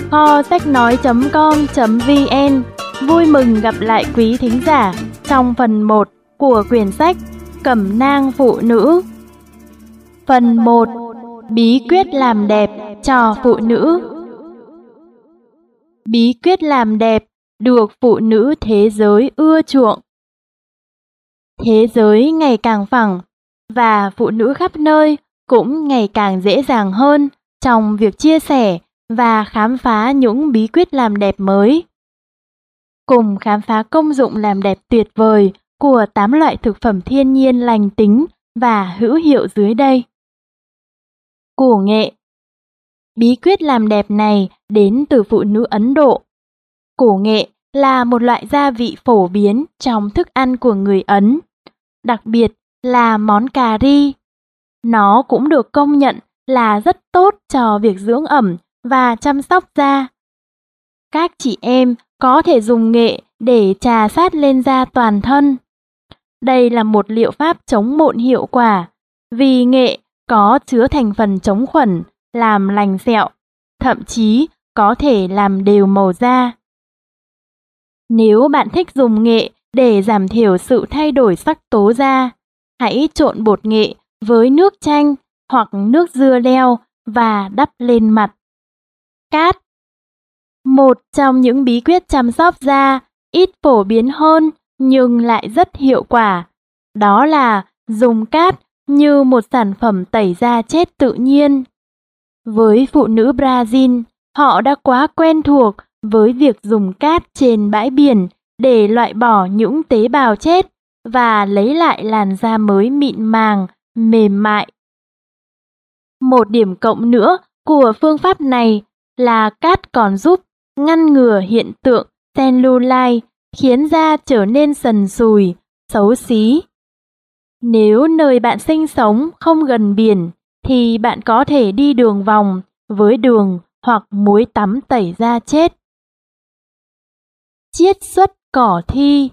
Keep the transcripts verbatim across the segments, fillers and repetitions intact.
kho sách nói chấm com chấm vn vui mừng gặp lại quý thính giả trong phần một của quyển sách Cẩm nang phụ nữ. Phần một. Bí quyết làm đẹp cho phụ nữ. Bí quyết làm đẹp được phụ nữ thế giới ưa chuộng. Thế giới ngày càng phẳng và phụ nữ khắp nơi cũng ngày càng dễ dàng hơn trong việc chia sẻ và khám phá những bí quyết làm đẹp mới. Cùng khám phá công dụng làm đẹp tuyệt vời của tám loại thực phẩm thiên nhiên lành tính và hữu hiệu dưới đây. Củ nghệ. Bí quyết làm đẹp này đến từ phụ nữ Ấn Độ. Củ nghệ là một loại gia vị phổ biến trong thức ăn của người Ấn, đặc biệt là món cà ri. Nó cũng được công nhận là rất tốt cho việc dưỡng ẩm và chăm sóc da. Các chị em có thể dùng nghệ để chà sát lên da toàn thân. Đây là một liệu pháp chống mụn hiệu quả vì nghệ có chứa thành phần chống khuẩn, làm lành sẹo, thậm chí có thể làm đều màu da. Nếu bạn thích dùng nghệ để giảm thiểu sự thay đổi sắc tố da, hãy trộn bột nghệ với nước chanh hoặc nước dưa leo và đắp lên mặt. Cát. Một trong những bí quyết chăm sóc da ít phổ biến hơn nhưng lại rất hiệu quả, đó là dùng cát như một sản phẩm tẩy da chết tự nhiên. Với phụ nữ Brazil, họ đã quá quen thuộc với việc dùng cát trên bãi biển để loại bỏ những tế bào chết và lấy lại làn da mới mịn màng, mềm mại. Một điểm cộng nữa của phương pháp này là cát còn giúp ngăn ngừa hiện tượng cellulite khiến da trở nên sần sùi, xấu xí. Nếu nơi bạn sinh sống không gần biển thì bạn có thể đi đường vòng với đường hoặc muối tắm tẩy da chết. Chiết xuất cỏ thi.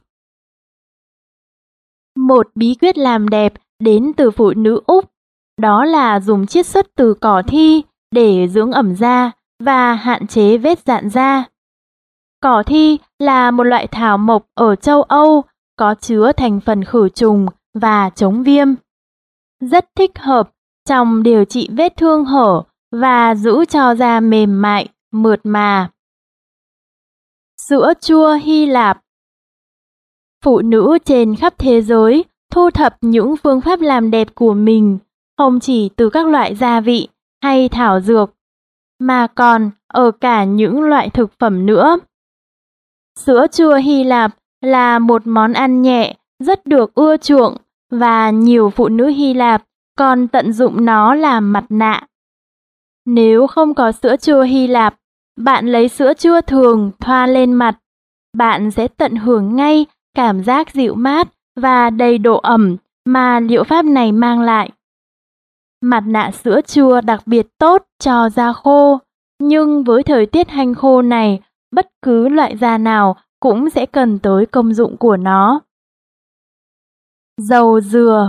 Một bí quyết làm đẹp đến từ phụ nữ Úc, đó là dùng chiết xuất từ cỏ thi để dưỡng ẩm da và hạn chế vết rạn da. Cỏ thi là một loại thảo mộc ở châu Âu có chứa thành phần khử trùng và chống viêm. Rất thích hợp trong điều trị vết thương hở và giữ cho da mềm mại, mượt mà. Sữa chua Hy Lạp. Phụ nữ trên khắp thế giới thu thập những phương pháp làm đẹp của mình không chỉ từ các loại gia vị hay thảo dược, mà còn ở cả những loại thực phẩm nữa. Sữa chua Hy Lạp là một món ăn nhẹ, rất được ưa chuộng và nhiều phụ nữ Hy Lạp còn tận dụng nó làm mặt nạ. Nếu không có sữa chua Hy Lạp, bạn lấy sữa chua thường thoa lên mặt, bạn sẽ tận hưởng ngay cảm giác dịu mát và đầy độ ẩm mà liệu pháp này mang lại. Mặt nạ sữa chua đặc biệt tốt cho da khô, nhưng với thời tiết hanh khô này, bất cứ loại da nào cũng sẽ cần tới công dụng của nó. Dầu dừa.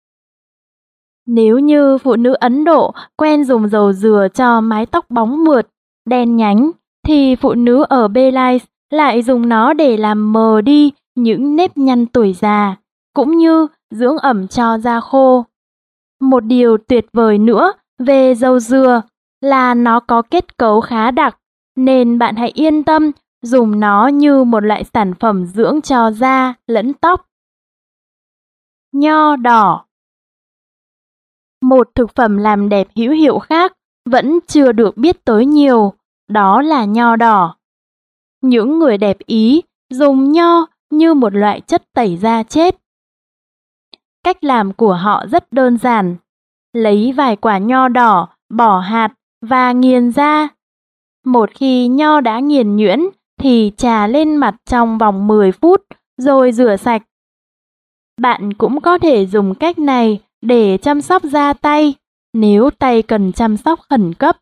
Nếu như phụ nữ Ấn Độ quen dùng dầu dừa cho mái tóc bóng mượt, đen nhánh, thì phụ nữ ở Belize lại dùng nó để làm mờ đi những nếp nhăn tuổi già, cũng như dưỡng ẩm cho da khô. Một điều tuyệt vời nữa về dầu dừa là nó có kết cấu khá đặc, nên bạn hãy yên tâm dùng nó như một loại sản phẩm dưỡng cho da lẫn tóc. Nho đỏ. Một thực phẩm làm đẹp hữu hiệu khác vẫn chưa được biết tới nhiều, đó là nho đỏ. Những người đẹp Ý dùng nho như một loại chất tẩy da chết. Cách làm của họ rất đơn giản. Lấy vài quả nho đỏ, bỏ hạt và nghiền ra. Một khi nho đã nghiền nhuyễn thì chà lên mặt trong vòng mười phút rồi rửa sạch. Bạn cũng có thể dùng cách này để chăm sóc da tay nếu tay cần chăm sóc khẩn cấp.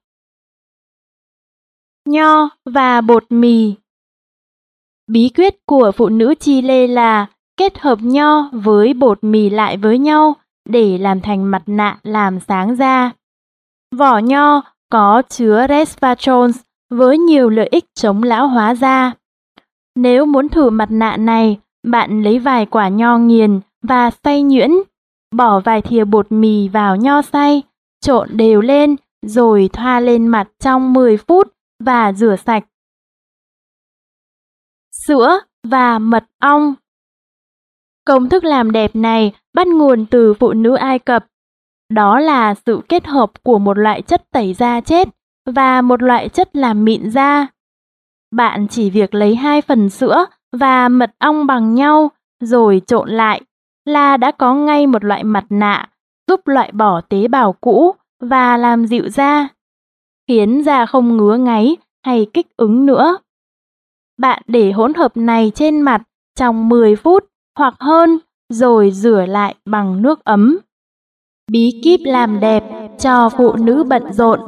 Nho và bột mì. Bí quyết của phụ nữ Chile là kết hợp nho với bột mì lại với nhau để làm thành mặt nạ làm sáng da. Vỏ nho có chứa resveratrol với nhiều lợi ích chống lão hóa da. Nếu muốn thử mặt nạ này, bạn lấy vài quả nho nghiền và xay nhuyễn, bỏ vài thìa bột mì vào nho xay, trộn đều lên rồi thoa lên mặt trong mười phút và rửa sạch. Sữa và mật ong. Công thức làm đẹp này bắt nguồn từ phụ nữ Ai Cập. Đó là sự kết hợp của một loại chất tẩy da chết và một loại chất làm mịn da. Bạn chỉ việc lấy hai phần sữa và mật ong bằng nhau rồi trộn lại là đã có ngay một loại mặt nạ giúp loại bỏ tế bào cũ và làm dịu da, khiến da không ngứa ngáy hay kích ứng nữa. Bạn để hỗn hợp này trên mặt trong mười phút hoặc hơn rồi rửa lại bằng nước ấm. Bí kíp làm đẹp cho phụ nữ bận rộn.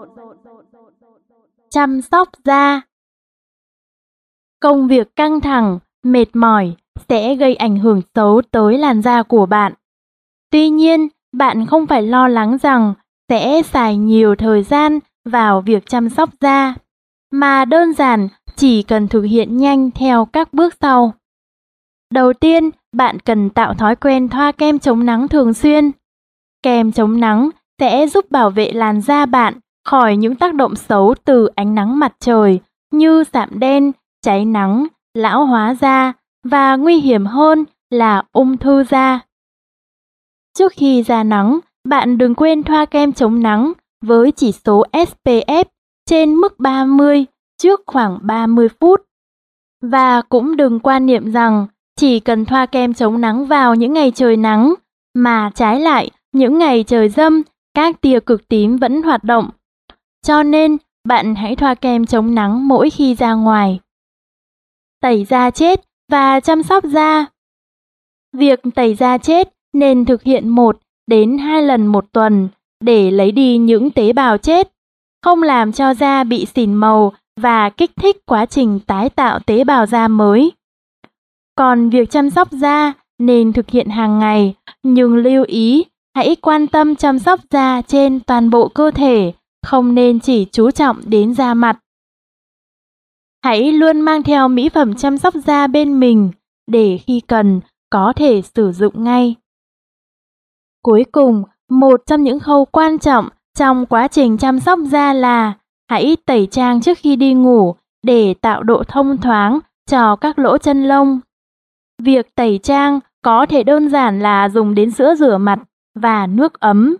Chăm sóc da. Công việc căng thẳng, mệt mỏi sẽ gây ảnh hưởng xấu tới làn da của bạn. Tuy nhiên, bạn không phải lo lắng rằng sẽ xài nhiều thời gian vào việc chăm sóc da, mà đơn giản chỉ cần thực hiện nhanh theo các bước sau. Đầu tiên, bạn cần tạo thói quen thoa kem chống nắng thường xuyên. Kem chống nắng sẽ giúp bảo vệ làn da bạn khỏi những tác động xấu từ ánh nắng mặt trời như sạm đen, cháy nắng, lão hóa da và nguy hiểm hơn là ung thư da. Trước khi ra nắng, bạn đừng quên thoa kem chống nắng với chỉ số ét pê ép trên mức ba mươi trước khoảng ba mươi phút. Và cũng đừng quan niệm rằng chỉ cần thoa kem chống nắng vào những ngày trời nắng, mà trái lại, những ngày trời râm, các tia cực tím vẫn hoạt động. Cho nên, bạn hãy thoa kem chống nắng mỗi khi ra ngoài. Tẩy da chết và chăm sóc da. Việc tẩy da chết nên thực hiện một đến hai lần một tuần để lấy đi những tế bào chết, không làm cho da bị xỉn màu và kích thích quá trình tái tạo tế bào da mới. Còn việc chăm sóc da nên thực hiện hàng ngày, nhưng lưu ý hãy quan tâm chăm sóc da trên toàn bộ cơ thể, không nên chỉ chú trọng đến da mặt. Hãy luôn mang theo mỹ phẩm chăm sóc da bên mình để khi cần có thể sử dụng ngay. Cuối cùng, một trong những khâu quan trọng trong quá trình chăm sóc da là hãy tẩy trang trước khi đi ngủ để tạo độ thông thoáng cho các lỗ chân lông. Việc tẩy trang có thể đơn giản là dùng đến sữa rửa mặt và nước ấm.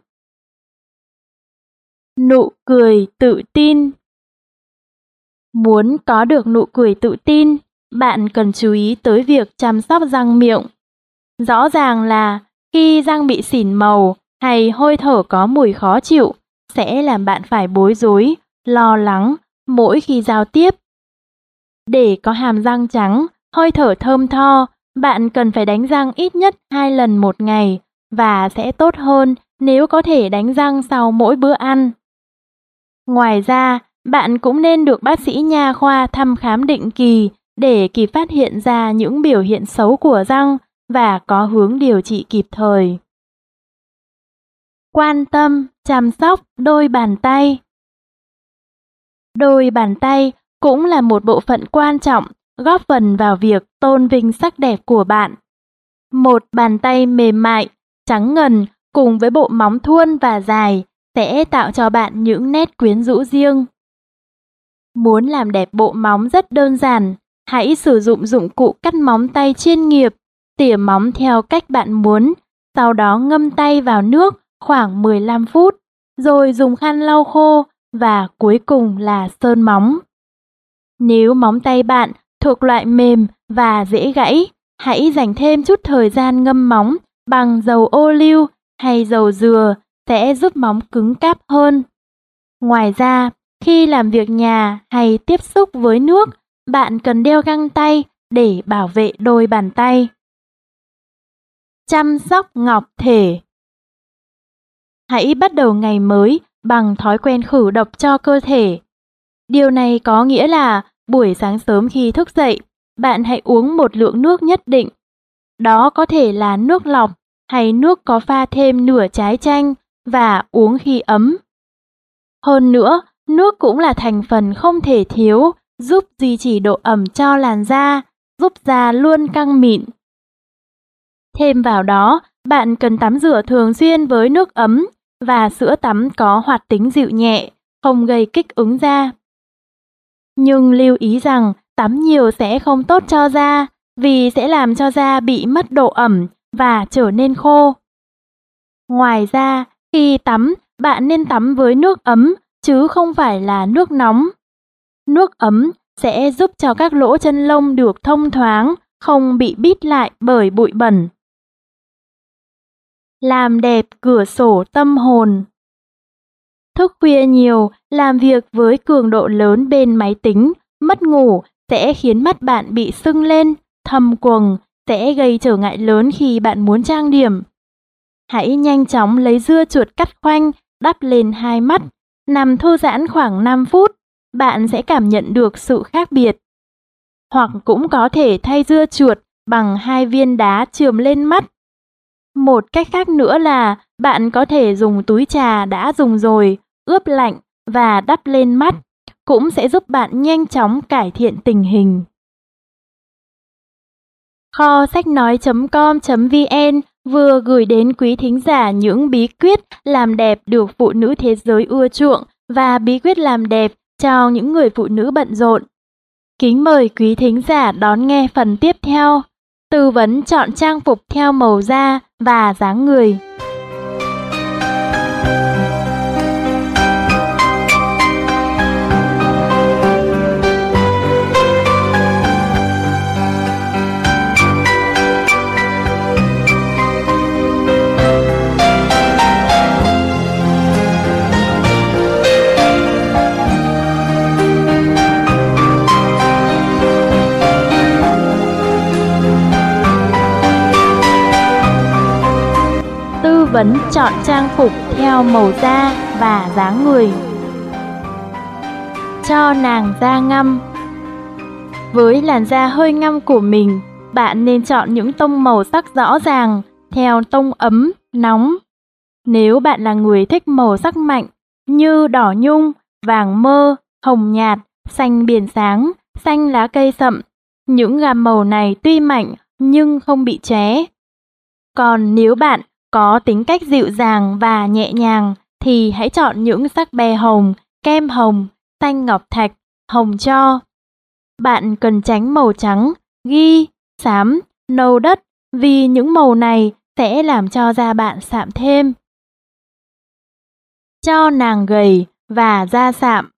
Nụ cười tự tin. Muốn có được nụ cười tự tin, bạn cần chú ý tới việc chăm sóc răng miệng. Rõ ràng là khi răng bị xỉn màu hay hôi thở có mùi khó chịu sẽ làm bạn phải bối rối, lo lắng mỗi khi giao tiếp. Để có hàm răng trắng, hơi thở thơm tho, bạn cần phải đánh răng ít nhất hai lần một ngày và sẽ tốt hơn nếu có thể đánh răng sau mỗi bữa ăn. Ngoài ra, bạn cũng nên được bác sĩ nha khoa thăm khám định kỳ để kịp phát hiện ra những biểu hiện xấu của răng và có hướng điều trị kịp thời. Quan tâm, chăm sóc đôi bàn tay. Đôi bàn tay cũng là một bộ phận quan trọng góp phần vào việc tôn vinh sắc đẹp của bạn. Một bàn tay mềm mại, trắng ngần cùng với bộ móng thuôn và dài sẽ tạo cho bạn những nét quyến rũ riêng. Muốn làm đẹp bộ móng rất đơn giản, hãy sử dụng dụng cụ cắt móng tay chuyên nghiệp, tỉa móng theo cách bạn muốn, sau đó ngâm tay vào nước khoảng mười lăm phút, rồi dùng khăn lau khô và cuối cùng là sơn móng. Nếu móng tay bạn thuộc loại mềm và dễ gãy, hãy dành thêm chút thời gian ngâm móng bằng dầu ô liu hay dầu dừa sẽ giúp móng cứng cáp hơn. Ngoài ra, khi làm việc nhà hay tiếp xúc với nước, bạn cần đeo găng tay để bảo vệ đôi bàn tay. Chăm sóc ngọc thể. Hãy bắt đầu ngày mới bằng thói quen khử độc cho cơ thể. Điều này có nghĩa là buổi sáng sớm khi thức dậy, bạn hãy uống một lượng nước nhất định. Đó có thể là nước lọc hay nước có pha thêm nửa trái chanh và uống khi ấm. Hơn nữa, Nước cũng là thành phần không thể thiếu, giúp duy trì độ ẩm cho làn da, giúp da luôn căng mịn. Thêm vào đó, bạn cần tắm rửa thường xuyên với nước ấm và sữa tắm có hoạt tính dịu nhẹ, không gây kích ứng da. Nhưng lưu ý rằng tắm nhiều sẽ không tốt cho da, vì sẽ làm cho da bị mất độ ẩm và trở nên khô. Ngoài ra, khi tắm, bạn nên tắm với nước ấm chứ không phải là nước nóng. Nước ấm sẽ giúp cho các lỗ chân lông được thông thoáng, không bị bít lại bởi bụi bẩn. Làm đẹp cửa sổ tâm hồn. Thức khuya nhiều, làm việc với cường độ lớn bên máy tính, mất ngủ sẽ khiến mắt bạn bị sưng lên, thâm quầng, sẽ gây trở ngại lớn khi bạn muốn trang điểm. Hãy nhanh chóng lấy dưa chuột cắt khoanh, đắp lên hai mắt, nằm thư giãn khoảng năm phút, bạn sẽ cảm nhận được sự khác biệt. Hoặc cũng có thể thay dưa chuột bằng hai viên đá chườm lên mắt. Một cách khác nữa là bạn có thể dùng túi trà đã dùng rồi, ướp lạnh và đắp lên mắt, cũng sẽ giúp bạn nhanh chóng cải thiện tình hình. Kho sách nói chấm com chấm vn vừa gửi đến quý thính giả những bí quyết làm đẹp được phụ nữ thế giới ưa chuộng và bí quyết làm đẹp cho những người phụ nữ bận rộn. Kính mời quý thính giả đón nghe phần tiếp theo, tư vấn chọn trang phục theo màu da và dáng người. Tư vấn chọn trang phục theo màu da và dáng người. Cho nàng da ngăm. Với làn da hơi ngăm của mình, bạn nên chọn những tông màu sắc rõ ràng, theo tông ấm, nóng. Nếu bạn là người thích màu sắc mạnh như đỏ nhung, vàng mơ, hồng nhạt, xanh biển sáng, xanh lá cây sậm, những gam màu này tuy mạnh nhưng không bị chóe. Còn nếu bạn có tính cách dịu dàng và nhẹ nhàng thì hãy chọn những sắc be hồng, kem hồng, xanh ngọc thạch, hồng tro. Bạn cần tránh màu trắng, ghi, xám, nâu đất vì những màu này sẽ làm cho da bạn sạm thêm. Cho nàng gầy và da sạm.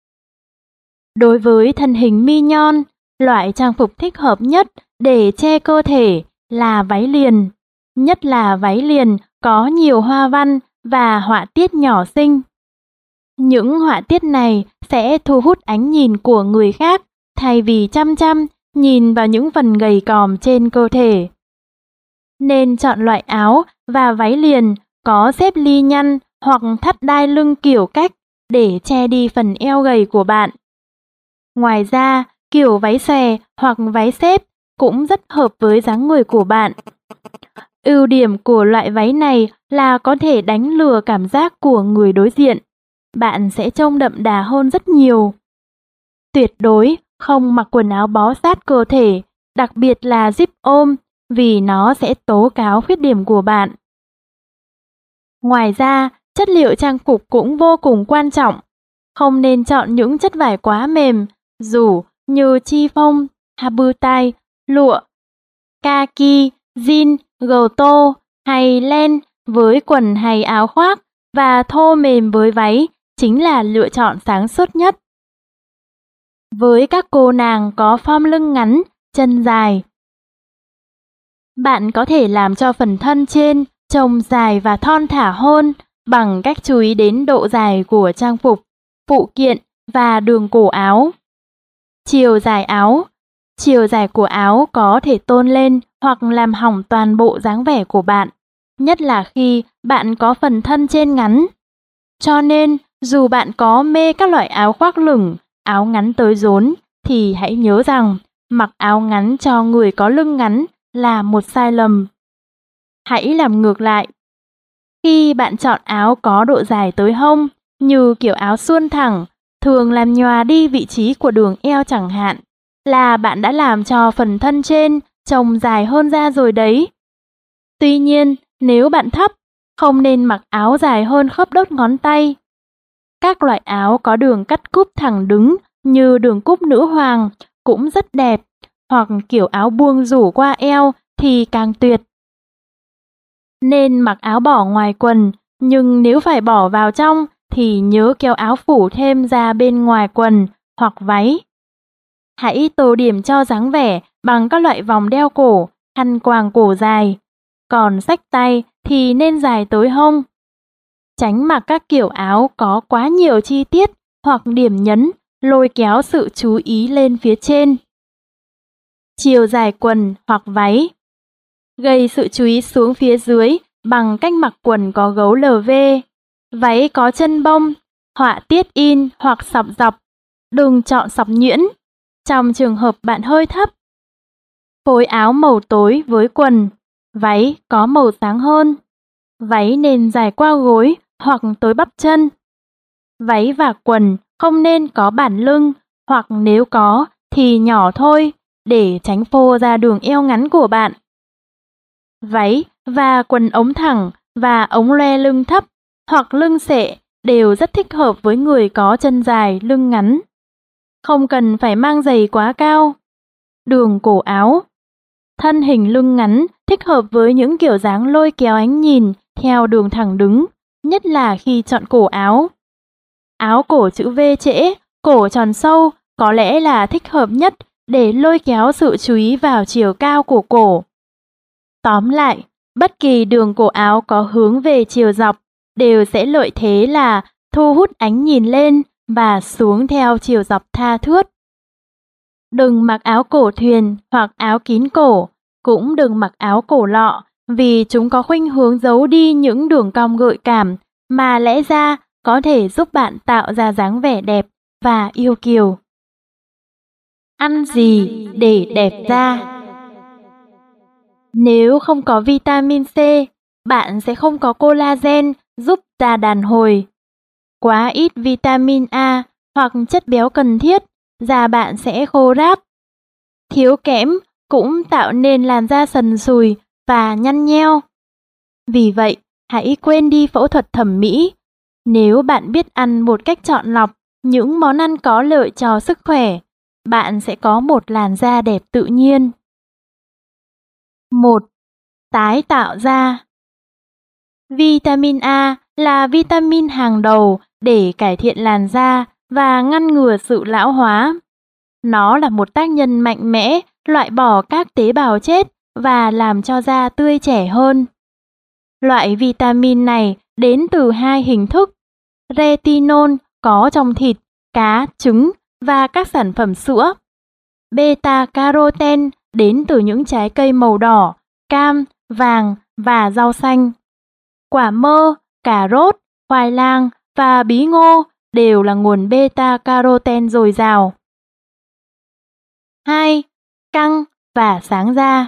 Đối với thân hình mi nhon, loại trang phục thích hợp nhất để che cơ thể là váy liền, nhất là váy liền có nhiều hoa văn và họa tiết nhỏ xinh. Những họa tiết này sẽ thu hút ánh nhìn của người khác thay vì chăm chăm nhìn vào những phần gầy còm trên cơ thể. Nên chọn loại áo và váy liền có xếp ly nhăn hoặc thắt đai lưng kiểu cách để che đi phần eo gầy của bạn. Ngoài ra, kiểu váy xòe hoặc váy xếp cũng rất hợp với dáng người của bạn. Ưu điểm của loại váy này là có thể đánh lừa cảm giác của người đối diện. Bạn sẽ trông đậm đà hơn rất nhiều. Tuyệt đối không mặc quần áo bó sát cơ thể, đặc biệt là zip ôm, vì nó sẽ tố cáo khuyết điểm của bạn. Ngoài ra, chất liệu trang phục cũng vô cùng quan trọng. Không nên chọn những chất vải quá mềm, dù như chi phông, habutai, lụa, kaki, jean, gầu tô hay len với quần hay áo khoác và thô mềm với váy chính là lựa chọn sáng suốt nhất. Với các cô nàng có form lưng ngắn, chân dài, bạn có thể làm cho phần thân trên trông dài và thon thả hơn bằng cách chú ý đến độ dài của trang phục, phụ kiện và đường cổ áo. Chiều dài áo. Chiều dài của áo có thể tôn lên hoặc làm hỏng toàn bộ dáng vẻ của bạn, nhất là khi bạn có phần thân trên ngắn. Cho nên, dù bạn có mê các loại áo khoác lửng, áo ngắn tới rốn, thì hãy nhớ rằng mặc áo ngắn cho người có lưng ngắn là một sai lầm. Hãy làm ngược lại. Khi bạn chọn áo có độ dài tới hông, như kiểu áo suôn thẳng thường làm nhòa đi vị trí của đường eo chẳng hạn, là bạn đã làm cho phần thân trên trông dài hơn ra rồi đấy. Tuy nhiên, nếu bạn thấp, không nên mặc áo dài hơn khớp đốt ngón tay. Các loại áo có đường cắt cúp thẳng đứng như đường cúp nữ hoàng cũng rất đẹp, hoặc kiểu áo buông rủ qua eo thì càng tuyệt. Nên mặc áo bỏ ngoài quần, nhưng nếu phải bỏ vào trong thì nhớ kéo áo phủ thêm ra bên ngoài quần hoặc váy. Hãy tô điểm cho dáng vẻ bằng các loại vòng đeo cổ, khăn quàng cổ dài. Còn xách tay thì nên dài tới hông. Tránh mặc các kiểu áo có quá nhiều chi tiết hoặc điểm nhấn, lôi kéo sự chú ý lên phía trên. Chiều dài quần hoặc váy. Gây sự chú ý xuống phía dưới bằng cách mặc quần có gấu lờ vê, váy có chân bông, họa tiết in hoặc sọc dọc. Đừng chọn sọc nhuyễn, trong trường hợp bạn hơi thấp. Phối áo màu tối với quần, váy có màu sáng hơn. Váy nên dài qua gối hoặc tới bắp chân. Váy và quần không nên có bản lưng, hoặc nếu có thì nhỏ thôi, để tránh phô ra đường eo ngắn của bạn. Váy và quần ống thẳng và ống loe lưng thấp hoặc lưng xệ đều rất thích hợp với người có chân dài, lưng ngắn. Không cần phải mang giày quá cao. Đường cổ áo. Thân hình lưng ngắn thích hợp với những kiểu dáng lôi kéo ánh nhìn theo đường thẳng đứng, nhất là khi chọn cổ áo. Áo cổ chữ V trễ, cổ tròn sâu có lẽ là thích hợp nhất để lôi kéo sự chú ý vào chiều cao của cổ. Tóm lại, bất kỳ đường cổ áo có hướng về chiều dọc đều sẽ lợi thế là thu hút ánh nhìn lên và xuống theo chiều dọc tha thướt. Đừng mặc áo cổ thuyền hoặc áo kín cổ, cũng đừng mặc áo cổ lọ vì chúng có khuynh hướng giấu đi những đường cong gợi cảm mà lẽ ra có thể giúp bạn tạo ra dáng vẻ đẹp và yêu kiều. Ăn gì để đẹp da? Nếu không có vitamin C, bạn sẽ không có collagen giúp da đàn hồi. Quá ít vitamin A hoặc chất béo cần thiết, da bạn sẽ khô ráp. Thiếu kẽm cũng tạo nên làn da sần sùi và nhăn nheo. Vì vậy, hãy quên đi phẫu thuật thẩm mỹ. Nếu bạn biết ăn một cách chọn lọc những món ăn có lợi cho sức khỏe, bạn sẽ có một làn da đẹp tự nhiên. một. Tái tạo da. Vitamin A là vitamin hàng đầu để cải thiện làn da và ngăn ngừa sự lão hóa. Nó là một tác nhân mạnh mẽ loại bỏ các tế bào chết và làm cho da tươi trẻ hơn. Loại vitamin này đến từ hai hình thức. Retinol có trong thịt, cá, trứng và các sản phẩm sữa. Beta-carotene đến từ những trái cây màu đỏ, cam, vàng và rau xanh. Quả mơ, cà rốt, khoai lang và bí ngô đều là nguồn beta-carotene dồi dào. hai. Căng và sáng da.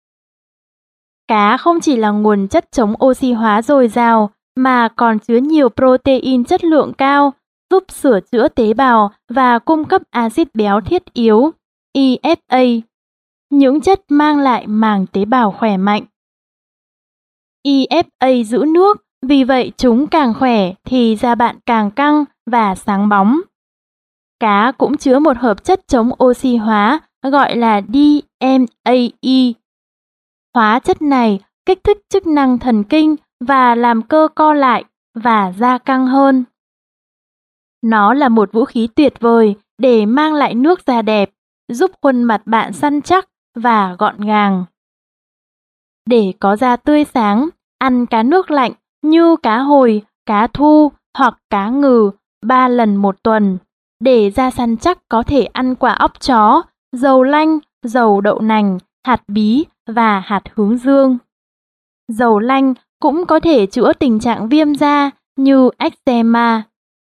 Cá không chỉ là nguồn chất chống oxy hóa dồi dào mà còn chứa nhiều protein chất lượng cao, giúp sửa chữa tế bào và cung cấp axit béo thiết yếu, E F A, những chất mang lại màng tế bào khỏe mạnh. E F A giữ nước, vì vậy chúng càng khỏe thì da bạn càng căng và sáng bóng. Cá cũng chứa một hợp chất chống oxy hóa gọi là D M A E. Hóa chất này kích thích chức năng thần kinh và làm cơ co lại và da căng hơn. Nó là một vũ khí tuyệt vời để mang lại nước da đẹp, giúp khuôn mặt bạn săn chắc và gọn gàng. Để có da tươi sáng, ăn cá nước lạnh như cá hồi, cá thu hoặc cá ngừ ba lần một tuần. Để da săn chắc có thể ăn quả óc chó, dầu lanh, dầu đậu nành, hạt bí và hạt hướng dương. Dầu lanh cũng có thể chữa tình trạng viêm da như eczema.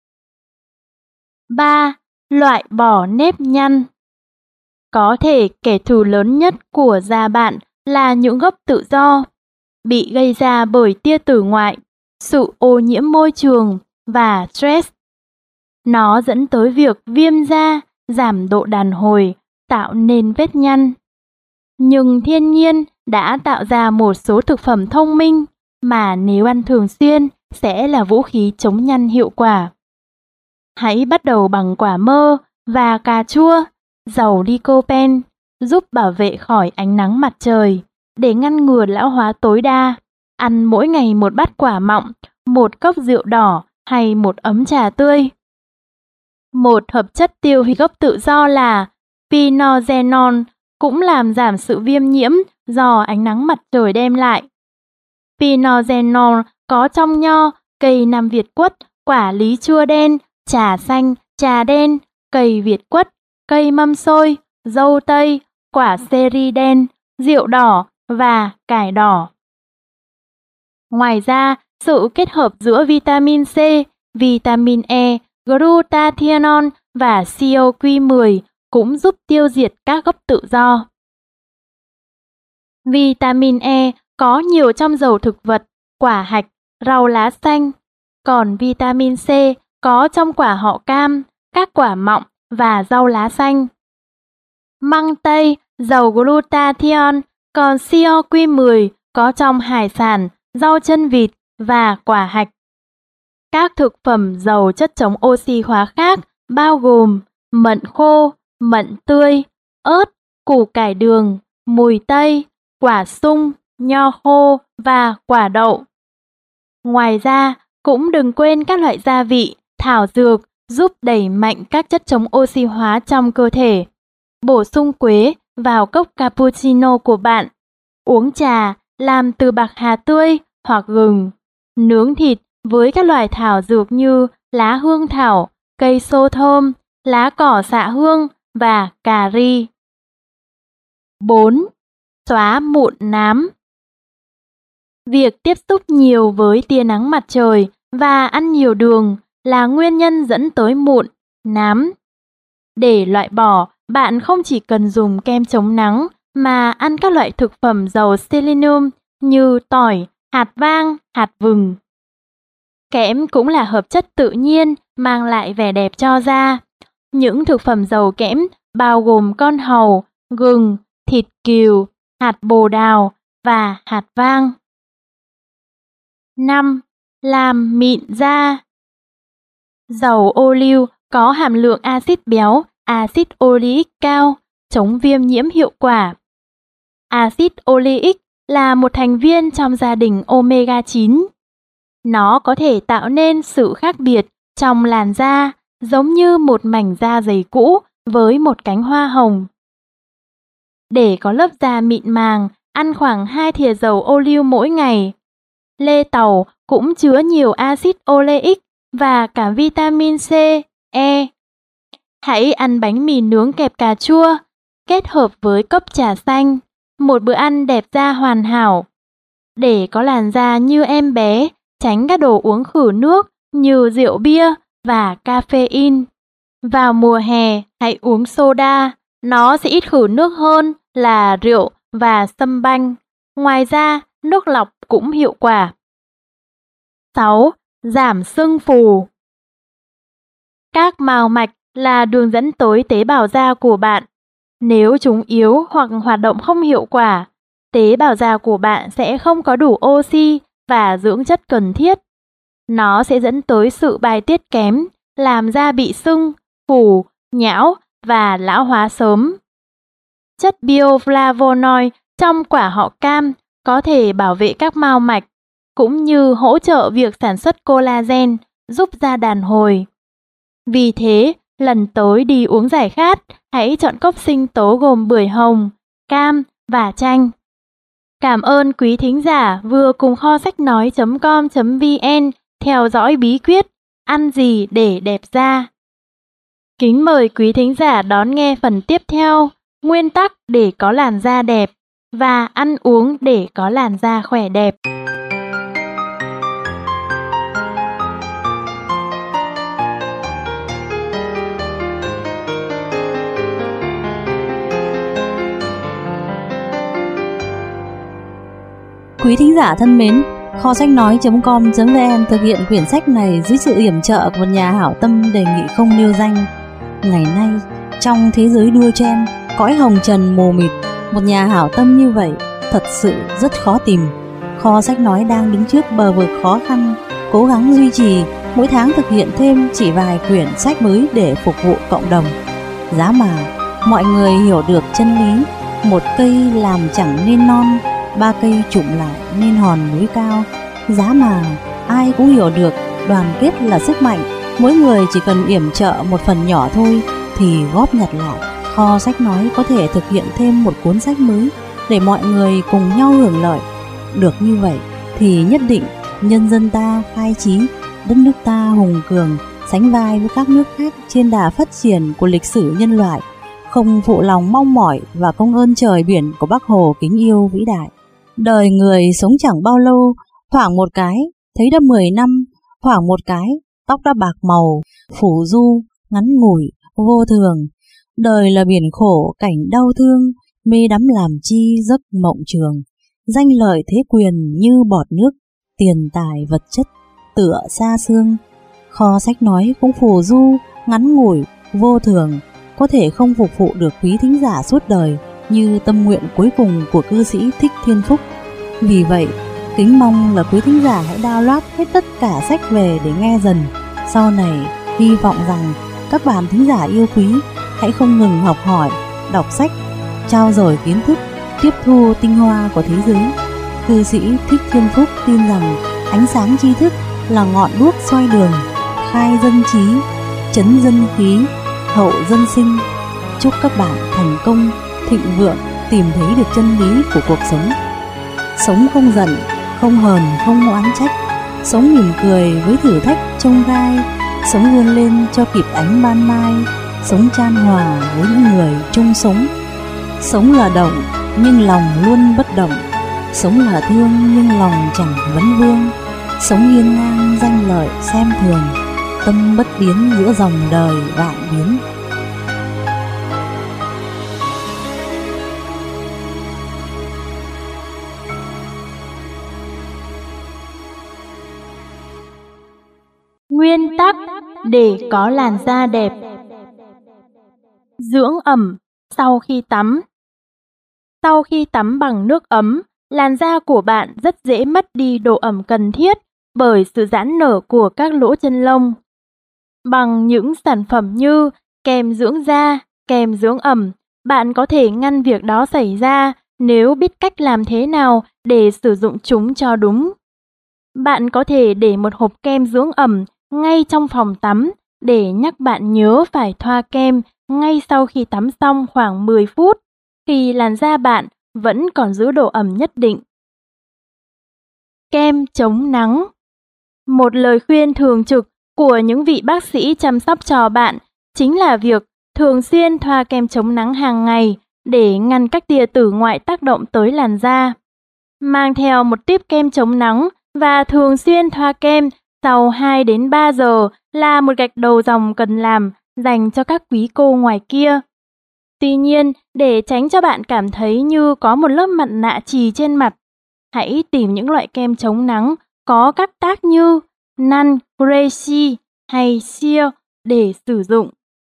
ba. Loại bỏ nếp nhăn. Có thể kẻ thù lớn nhất của da bạn là những gốc tự do, bị gây ra bởi tia tử ngoại, sự ô nhiễm môi trường và stress. Nó dẫn tới việc viêm da, giảm độ đàn hồi, tạo nên vết nhăn. Nhưng thiên nhiên đã tạo ra một số thực phẩm thông minh mà nếu ăn thường xuyên sẽ là vũ khí chống nhăn hiệu quả. Hãy bắt đầu bằng quả mơ và cà chua, giàu lycopene, giúp bảo vệ khỏi ánh nắng mặt trời, để ngăn ngừa lão hóa tối đa. Ăn mỗi ngày một bát quả mọng, một cốc rượu đỏ hay một ấm trà tươi. Một hợp chất tiêu hủy gốc tự do là pinogenol cũng làm giảm sự viêm nhiễm do ánh nắng mặt trời đem lại. Pinogenol có trong nho, cây Nam Việt quất, quả lý chua đen, trà xanh, trà đen, cây Việt quất, cây mâm xôi, dâu tây, quả seri đen, rượu đỏ và cải đỏ. Ngoài ra, sự kết hợp giữa vitamin C, vitamin E, glutathione và C O Q mười cũng giúp tiêu diệt các gốc tự do. Vitamin E có nhiều trong dầu thực vật, quả hạch, rau lá xanh, còn vitamin C có trong quả họ cam, các quả mọng và rau lá xanh. Măng tây giàu glutathione, còn C O Q mười có trong hải sản, rau chân vịt và quả hạch. Các thực phẩm giàu chất chống oxy hóa khác bao gồm mận khô, mận tươi, ớt, củ cải đường, mùi tây, quả sung, nho khô và quả đậu. Ngoài ra, cũng đừng quên các loại gia vị, thảo dược giúp đẩy mạnh các chất chống oxy hóa trong cơ thể. Bổ sung quế vào cốc cappuccino của bạn. Uống trà làm từ bạc hà tươi hoặc gừng. Nướng thịt với các loại thảo dược như lá hương thảo, cây xô thơm, lá cỏ xạ hương và cà ri. bốn. Xóa mụn nám. Việc tiếp xúc nhiều với tia nắng mặt trời và ăn nhiều đường là nguyên nhân dẫn tới mụn, nám. Để loại bỏ, bạn không chỉ cần dùng kem chống nắng mà ăn các loại thực phẩm giàu selenium như tỏi, hạt vang, hạt vừng. Kẽm cũng là hợp chất tự nhiên mang lại vẻ đẹp cho da. Những thực phẩm giàu kẽm bao gồm con hàu, gừng, thịt cừu, hạt bồ đào và hạt vang. năm. Làm mịn da. Dầu ô liu có hàm lượng axit béo, axit oleic cao, chống viêm nhiễm hiệu quả. Axit oleic là một thành viên trong gia đình omega chín. Nó có thể tạo nên sự khác biệt trong làn da, giống như một mảnh da dày cũ với một cánh hoa hồng. Để có lớp da mịn màng, ăn khoảng hai thìa dầu ô liu mỗi ngày. Lê tàu cũng chứa nhiều axit oleic và cả vitamin C, E. Hãy ăn bánh mì nướng kẹp cà chua, kết hợp với cốc trà xanh, một bữa ăn đẹp da hoàn hảo. Để có làn da như em bé, tránh các đồ uống khử nước như rượu bia và caffeine. Vào mùa hè, hãy uống soda, nó sẽ ít khử nước hơn là rượu và sâm banh. Ngoài ra, nước lọc cũng hiệu quả. sáu. Giảm sưng phù. Các mào mạch là đường dẫn tới tế bào da của bạn. Nếu chúng yếu hoặc hoạt động không hiệu quả, tế bào da của bạn sẽ không có đủ oxy và dưỡng chất cần thiết. Nó sẽ dẫn tới sự bài tiết kém, làm da bị sưng, phù, nhão và lão hóa sớm. Chất bioflavonoid trong quả họ cam có thể bảo vệ các mao mạch, cũng như hỗ trợ việc sản xuất collagen, giúp da đàn hồi. Vì thế, lần tới đi uống giải khát, hãy chọn cốc sinh tố gồm bưởi hồng, cam và chanh. Cảm ơn quý thính giả vừa cùng kho sách nói chấm com chấm vn theo dõi bí quyết ăn gì để đẹp da. Kính mời quý thính giả đón nghe phần tiếp theo, nguyên tắc để có làn da đẹp và ăn uống để có làn da khỏe đẹp. Quý thính giả thân mến, Kho sách nói chấm com chấm vn thực hiện quyển sách này dưới sự yểm trợ của một nhà hảo tâm đề nghị không nêu danh. Ngày nay, trong thế giới đua chen, cõi hồng trần mù mịt, một nhà hảo tâm như vậy thật sự rất khó tìm. Kho sách nói đang đứng trước bờ vực khó khăn, cố gắng duy trì, mỗi tháng thực hiện thêm chỉ vài quyển sách mới để phục vụ cộng đồng. Giá mà mọi người hiểu được chân lý, một cây làm chẳng nên non, ba cây chụm lại nên hòn núi cao. Giá mà ai cũng hiểu được đoàn kết là sức mạnh, mỗi người chỉ cần yểm trợ một phần nhỏ thôi thì góp nhặt lại, Kho sách nói có thể thực hiện thêm một cuốn sách mới để mọi người cùng nhau hưởng lợi. Được như vậy thì nhất định nhân dân ta khai trí, đất nước ta hùng cường, sánh vai với các nước khác trên đà phát triển của lịch sử nhân loại, không phụ lòng mong mỏi và công ơn trời biển của Bác Hồ kính yêu vĩ đại. Đời người sống chẳng bao lâu, thoảng một cái thấy đã mười năm, thoảng một cái tóc đã bạc màu, phủ du, ngắn ngủi, vô thường. Đời là biển khổ, cảnh đau thương, mê đắm làm chi giấc mộng trường. Danh lợi thế quyền như bọt nước, tiền tài vật chất tựa xa xương. Kho sách nói cũng phù du, ngắn ngủi, vô thường, có thể không phục vụ được quý thính giả suốt đời như tâm nguyện cuối cùng của cư sĩ Thích Thiên Phúc. Vì vậy, kính mong là quý thính giả hãy download hết tất cả sách về để nghe dần. Sau này, hy vọng rằng các bạn thính giả yêu quý hãy không ngừng học hỏi, đọc sách, trao dồi kiến thức, tiếp thu tinh hoa của thế giới. Cư sĩ Thích Thiên Phúc tin rằng ánh sáng tri thức là ngọn đuốc soi đường, khai dân trí, chấn dân khí, hậu dân sinh. Chúc các bạn thành công, thịnh vượng, tìm thấy được chân lý của cuộc sống. Sống không giận, không hờn, không oán trách. Sống mỉm cười với thử thách chông gai. Sống vươn lên cho kịp ánh ban mai. Sống chan hòa với những người chung sống. Sống là động, nhưng lòng luôn bất động. Sống là thương, nhưng lòng chẳng vấn vương. Sống hiên ngang danh lợi xem thường. Tâm bất biến giữa dòng đời vạn biến. Nguyên tắc để có làn da đẹp. Dưỡng ẩm sau khi tắm. Sau khi tắm bằng nước ấm, làn da của bạn rất dễ mất đi độ ẩm cần thiết bởi sự giãn nở của các lỗ chân lông. Bằng những sản phẩm như kem dưỡng da, kem dưỡng ẩm, bạn có thể ngăn việc đó xảy ra nếu biết cách làm thế nào để sử dụng chúng cho đúng. Bạn có thể để một hộp kem dưỡng ẩm ngay trong phòng tắm để nhắc bạn nhớ phải thoa kem ngay sau khi tắm xong khoảng mười phút, khi làn da bạn vẫn còn giữ độ ẩm nhất định. Kem chống nắng. Một lời khuyên thường trực của những vị bác sĩ chăm sóc cho bạn chính là việc thường xuyên thoa kem chống nắng hàng ngày để ngăn các tia tử ngoại tác động tới làn da. Mang theo một típ kem chống nắng và thường xuyên thoa kem sau hai đến ba giờ là một gạch đầu dòng cần làm dành cho các quý cô ngoài kia. Tuy nhiên, để tránh cho bạn cảm thấy như có một lớp mặt nạ chì trên mặt, hãy tìm những loại kem chống nắng có các tác như Nan, Gracie hay Sheer để sử dụng.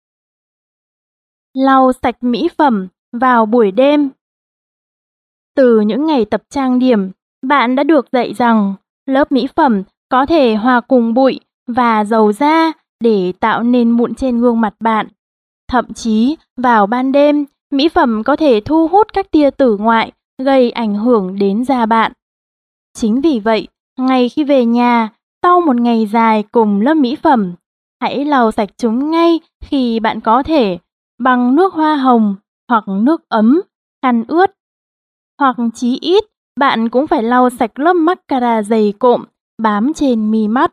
Lau sạch mỹ phẩm vào buổi đêm. Từ những ngày tập trang điểm, bạn đã được dạy rằng lớp mỹ phẩm có thể hòa cùng bụi và dầu da để tạo nên mụn trên gương mặt bạn. Thậm chí, vào ban đêm, mỹ phẩm có thể thu hút các tia tử ngoại, gây ảnh hưởng đến da bạn. Chính vì vậy, ngay khi về nhà, sau một ngày dài cùng lớp mỹ phẩm, hãy lau sạch chúng ngay khi bạn có thể, bằng nước hoa hồng hoặc nước ấm, khăn ướt. Hoặc chí ít, bạn cũng phải lau sạch lớp mascara dày cộm bám trên mi mắt.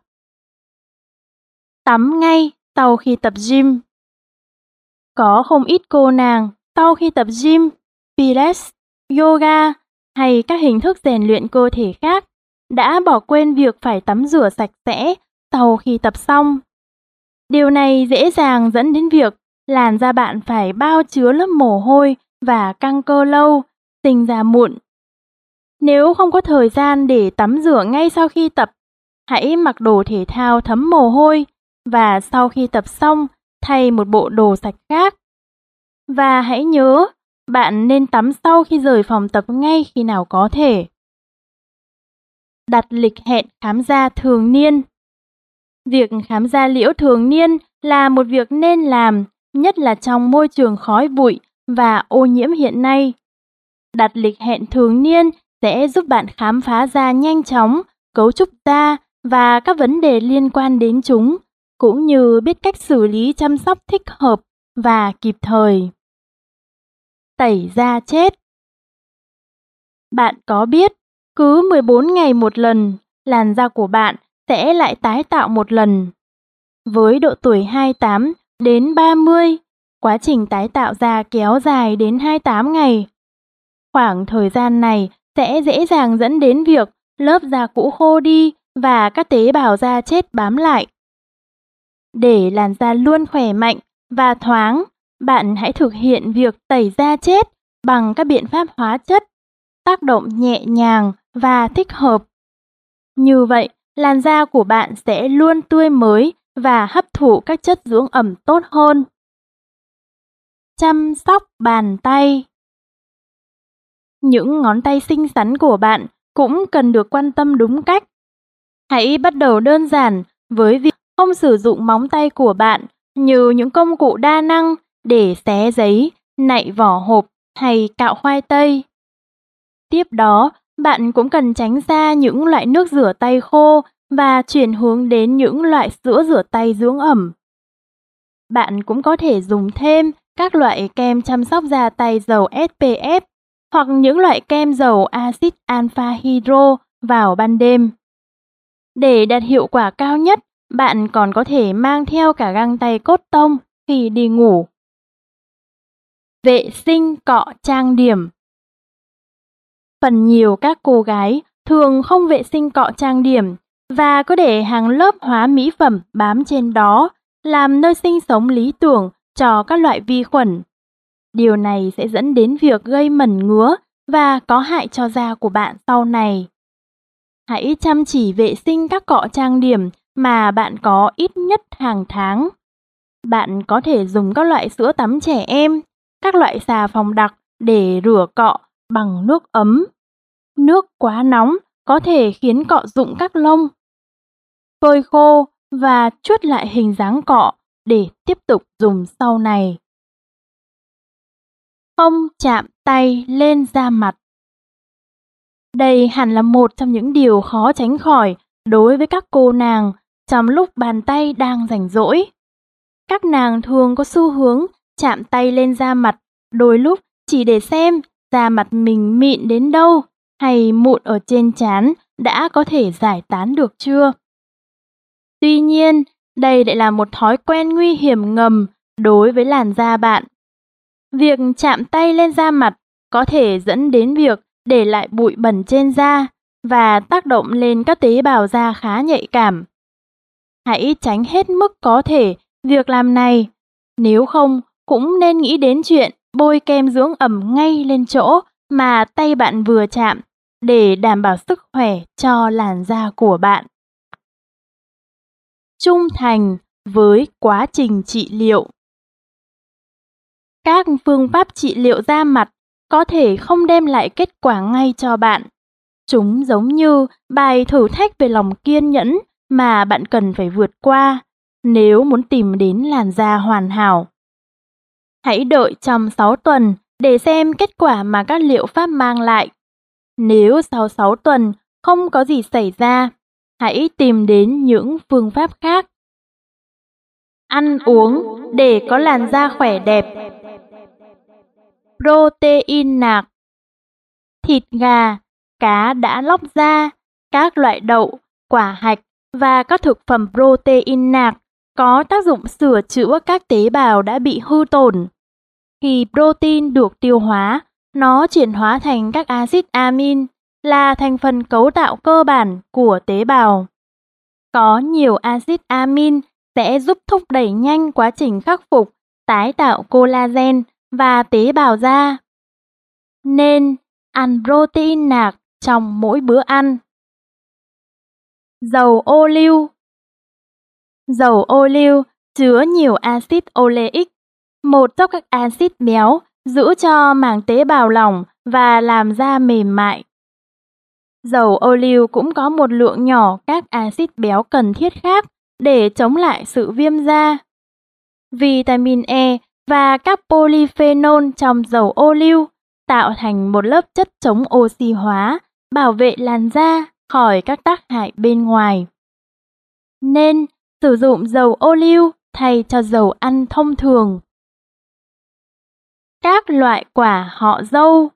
Tắm ngay sau khi tập gym. Có không ít cô nàng sau khi tập gym, Pilates, yoga hay các hình thức rèn luyện cơ thể khác đã bỏ quên việc phải tắm rửa sạch sẽ sau khi tập xong. Điều này dễ dàng dẫn đến việc làn da bạn phải bao chứa lớp mồ hôi và căng cơ lâu, sinh ra mụn. Nếu không có thời gian để tắm rửa ngay sau khi tập, hãy mặc đồ thể thao thấm mồ hôi và sau khi tập xong, thay một bộ đồ sạch khác. Và hãy nhớ, bạn nên tắm sau khi rời phòng tập ngay khi nào có thể. Đặt lịch hẹn khám da thường niên. Việc khám da liễu thường niên là một việc nên làm, nhất là trong môi trường khói bụi và ô nhiễm hiện nay. Đặt lịch hẹn thường niên sẽ giúp bạn khám phá da nhanh chóng, cấu trúc da và các vấn đề liên quan đến chúng, cũng như biết cách xử lý chăm sóc thích hợp và kịp thời. Tẩy da chết. Bạn có biết, cứ mười bốn ngày một lần, làn da của bạn sẽ lại tái tạo một lần. Với độ tuổi hai mươi tám đến ba mươi, quá trình tái tạo da kéo dài đến hai mươi tám ngày. Khoảng thời gian này sẽ dễ dàng dẫn đến việc lớp da cũ khô đi và các tế bào da chết bám lại. Để làn da luôn khỏe mạnh và thoáng, bạn hãy thực hiện việc tẩy da chết bằng các biện pháp hóa chất, tác động nhẹ nhàng và thích hợp. Như vậy, làn da của bạn sẽ luôn tươi mới và hấp thụ các chất dưỡng ẩm tốt hơn. Chăm sóc bàn tay. Những ngón tay xinh xắn của bạn cũng cần được quan tâm đúng cách. Hãy bắt đầu đơn giản với việc không sử dụng móng tay của bạn như những công cụ đa năng để xé giấy, nạy vỏ hộp hay cạo khoai tây. Tiếp đó, bạn cũng cần tránh xa những loại nước rửa tay khô và chuyển hướng đến những loại sữa rửa tay dưỡng ẩm. Bạn cũng có thể dùng thêm các loại kem chăm sóc da tay dầu ét pê ép hoặc những loại kem dầu axit alpha hydro vào ban đêm. Để đạt hiệu quả cao nhất, bạn còn có thể mang theo cả găng tay cốt tông khi đi ngủ. Vệ sinh cọ trang điểm. Phần nhiều các cô gái thường không vệ sinh cọ trang điểm và có để hàng lớp hóa mỹ phẩm bám trên đó, làm nơi sinh sống lý tưởng cho các loại vi khuẩn. Điều này sẽ dẫn đến việc gây mẩn ngứa và có hại cho da của bạn sau này. Hãy chăm chỉ vệ sinh các cọ trang điểm mà bạn có ít nhất hàng tháng. Bạn có thể dùng các loại sữa tắm trẻ em, các loại xà phòng đặc để rửa cọ bằng nước ấm. Nước quá nóng có thể khiến cọ rụng các lông. Phơi khô và chuốt lại hình dáng cọ để tiếp tục dùng sau này. Không chạm tay lên da mặt. Đây hẳn là một trong những điều khó tránh khỏi đối với các cô nàng trong lúc bàn tay đang rảnh rỗi. Các nàng thường có xu hướng chạm tay lên da mặt, đôi lúc chỉ để xem da mặt mình mịn đến đâu hay mụn ở trên trán đã có thể giải tán được chưa. Tuy nhiên, đây lại là một thói quen nguy hiểm ngầm đối với làn da bạn. Việc chạm tay lên da mặt có thể dẫn đến việc để lại bụi bẩn trên da và tác động lên các tế bào da khá nhạy cảm. Hãy tránh hết mức có thể việc làm này, nếu không cũng nên nghĩ đến chuyện bôi kem dưỡng ẩm ngay lên chỗ mà tay bạn vừa chạm để đảm bảo sức khỏe cho làn da của bạn. Trung thành với quá trình trị liệu. Các phương pháp trị liệu da mặt có thể không đem lại kết quả ngay cho bạn. Chúng giống như bài thử thách về lòng kiên nhẫn mà bạn cần phải vượt qua nếu muốn tìm đến làn da hoàn hảo. Hãy đợi trong sáu tuần để xem kết quả mà các liệu pháp mang lại. Nếu sau sáu tuần không có gì xảy ra, hãy tìm đến những phương pháp khác. Ăn uống để có làn da khỏe đẹp. Protein nạc. Thịt gà, cá đã lóc da, các loại đậu, quả hạch và các thực phẩm protein nạc có tác dụng sửa chữa các tế bào đã bị hư tổn. Khi protein được tiêu hóa, nó chuyển hóa thành các axit amin, là thành phần cấu tạo cơ bản của tế bào. Có nhiều axit amin sẽ giúp thúc đẩy nhanh quá trình khắc phục, tái tạo collagen và tế bào da. Nên ăn protein nạc trong mỗi bữa ăn. Dầu ô liu. Dầu ô liu chứa nhiều axit oleic, một trong các axit béo giữ cho màng tế bào lỏng và làm da mềm mại. Dầu ô liu cũng có một lượng nhỏ các axit béo cần thiết khác để chống lại sự viêm da. Vitamin E và các polyphenol trong dầu ô liu tạo thành một lớp chất chống oxy hóa, bảo vệ làn da khỏi các tác hại bên ngoài. Nên sử dụng dầu ô liu thay cho dầu ăn thông thường. Các loại quả họ dâu.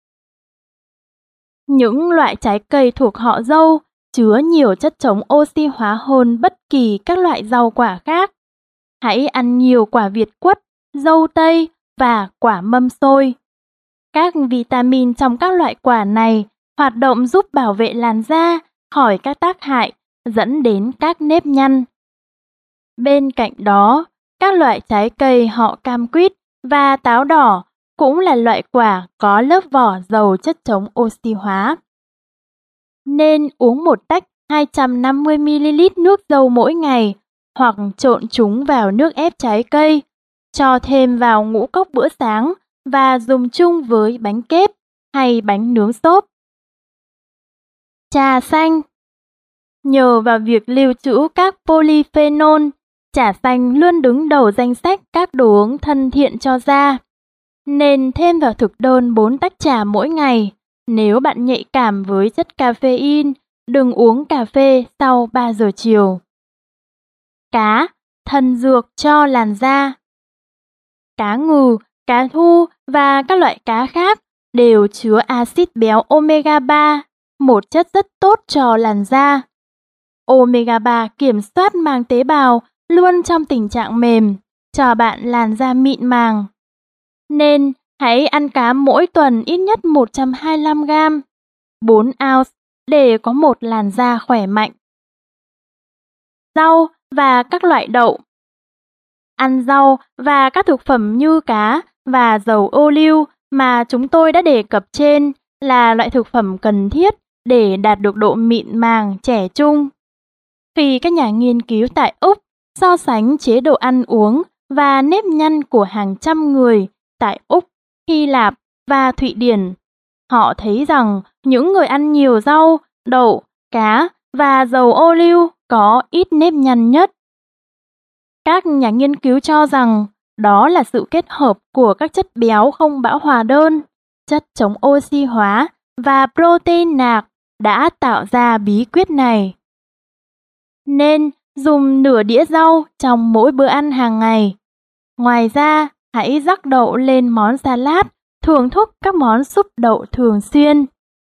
Những loại trái cây thuộc họ dâu chứa nhiều chất chống oxy hóa hơn bất kỳ các loại rau quả khác. Hãy ăn nhiều quả việt quất, dâu tây và quả mâm xôi. Các vitamin trong các loại quả này hoạt động giúp bảo vệ làn da khỏi các tác hại dẫn đến các nếp nhăn. Bên cạnh đó, các loại trái cây họ cam quýt và táo đỏ cũng là loại quả có lớp vỏ giàu chất chống oxy hóa. Nên uống một tách hai trăm năm mươi mi li lít nước dâu mỗi ngày hoặc trộn chúng vào nước ép trái cây, cho thêm vào ngũ cốc bữa sáng và dùng chung với bánh kếp hay bánh nướng xốp. Trà xanh. Nhờ vào việc lưu trữ các polyphenol, trà xanh luôn đứng đầu danh sách các đồ uống thân thiện cho da. Nên thêm vào thực đơn bốn tách trà mỗi ngày. Nếu bạn nhạy cảm với chất caffeine, đừng uống cà phê sau ba giờ chiều. Cá, thần dược cho làn da. Cá ngừ, cá thu và các loại cá khác đều chứa axit béo omega ba, một chất rất tốt cho làn da. omega ba kiểm soát màng tế bào luôn trong tình trạng mềm, cho bạn làn da mịn màng. Nên hãy ăn cá mỗi tuần ít nhất một trăm hai mươi lăm gam, bốn ounce để có một làn da khỏe mạnh. Rau và các loại đậu. Ăn rau và các thực phẩm như cá và dầu ô liu mà chúng tôi đã đề cập trên là loại thực phẩm cần thiết để đạt được độ mịn màng trẻ trung. Khi các nhà nghiên cứu tại Úc so sánh chế độ ăn uống và nếp nhăn của hàng trăm người tại Úc, Hy Lạp và Thụy Điển, họ thấy rằng những người ăn nhiều rau, đậu, cá và dầu ô liu có ít nếp nhăn nhất. Các nhà nghiên cứu cho rằng đó là sự kết hợp của các chất béo không bão hòa đơn, chất chống oxy hóa và protein nạc đã tạo ra bí quyết này. Nên dùng nửa đĩa rau trong mỗi bữa ăn hàng ngày. Ngoài ra, hãy rắc đậu lên món salad, thưởng thức các món súp đậu thường xuyên.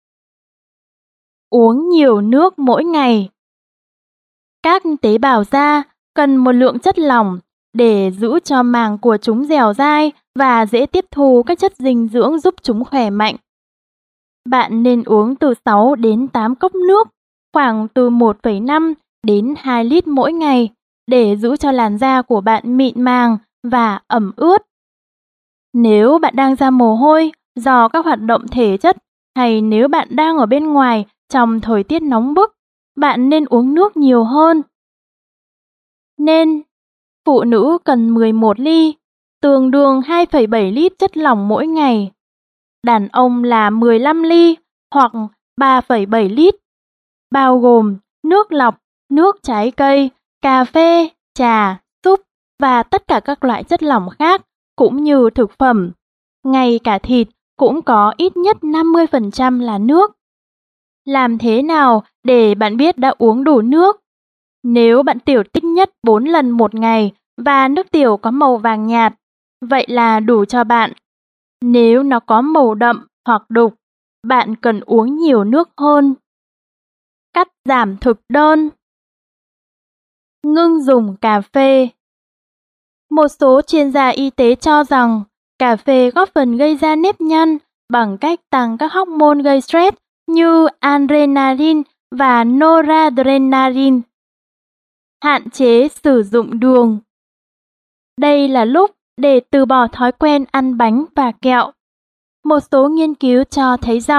Uống nhiều nước mỗi ngày. Các tế bào da cần một lượng chất lỏng để giữ cho màng của chúng dẻo dai và dễ tiếp thu các chất dinh dưỡng giúp chúng khỏe mạnh. Bạn nên uống từ sáu đến tám cốc nước, khoảng từ một phẩy năm đến hai lít mỗi ngày để giữ cho làn da của bạn mịn màng và ẩm ướt. Nếu bạn đang ra mồ hôi do các hoạt động thể chất hay nếu bạn đang ở bên ngoài trong thời tiết nóng bức, bạn nên uống nước nhiều hơn. Nên, phụ nữ cần mười một ly, tương đương hai phẩy bảy lít chất lỏng mỗi ngày. Đàn ông là mười lăm ly hoặc ba phẩy bảy lít, bao gồm nước lọc, nước trái cây, cà phê, trà, súp và tất cả các loại chất lỏng khác cũng như thực phẩm. Ngay cả thịt cũng có ít nhất năm mươi phần trăm là nước. Làm thế nào để bạn biết đã uống đủ nước? Nếu bạn tiểu ít nhất bốn lần một ngày và nước tiểu có màu vàng nhạt, vậy là đủ cho bạn. Nếu nó có màu đậm hoặc đục, bạn cần uống nhiều nước hơn. Cắt giảm thực đơn. Ngưng dùng cà phê. Một số chuyên gia y tế cho rằng cà phê góp phần gây ra nếp nhăn bằng cách tăng các hormone gây stress như adrenaline và noradrenaline. Hạn chế sử dụng đường. Đây là lúc để từ bỏ thói quen ăn bánh và kẹo. Một số nghiên cứu cho thấy rằng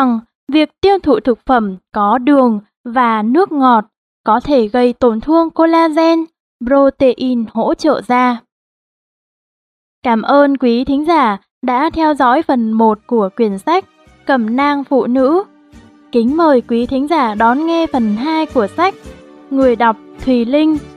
việc tiêu thụ thực phẩm có đường và nước ngọt có thể gây tổn thương collagen, protein hỗ trợ da. Cảm ơn quý thính giả đã theo dõi phần một của quyển sách Cẩm nang phụ nữ. Kính mời quý thính giả đón nghe phần hai của sách. Người đọc Thùy Linh.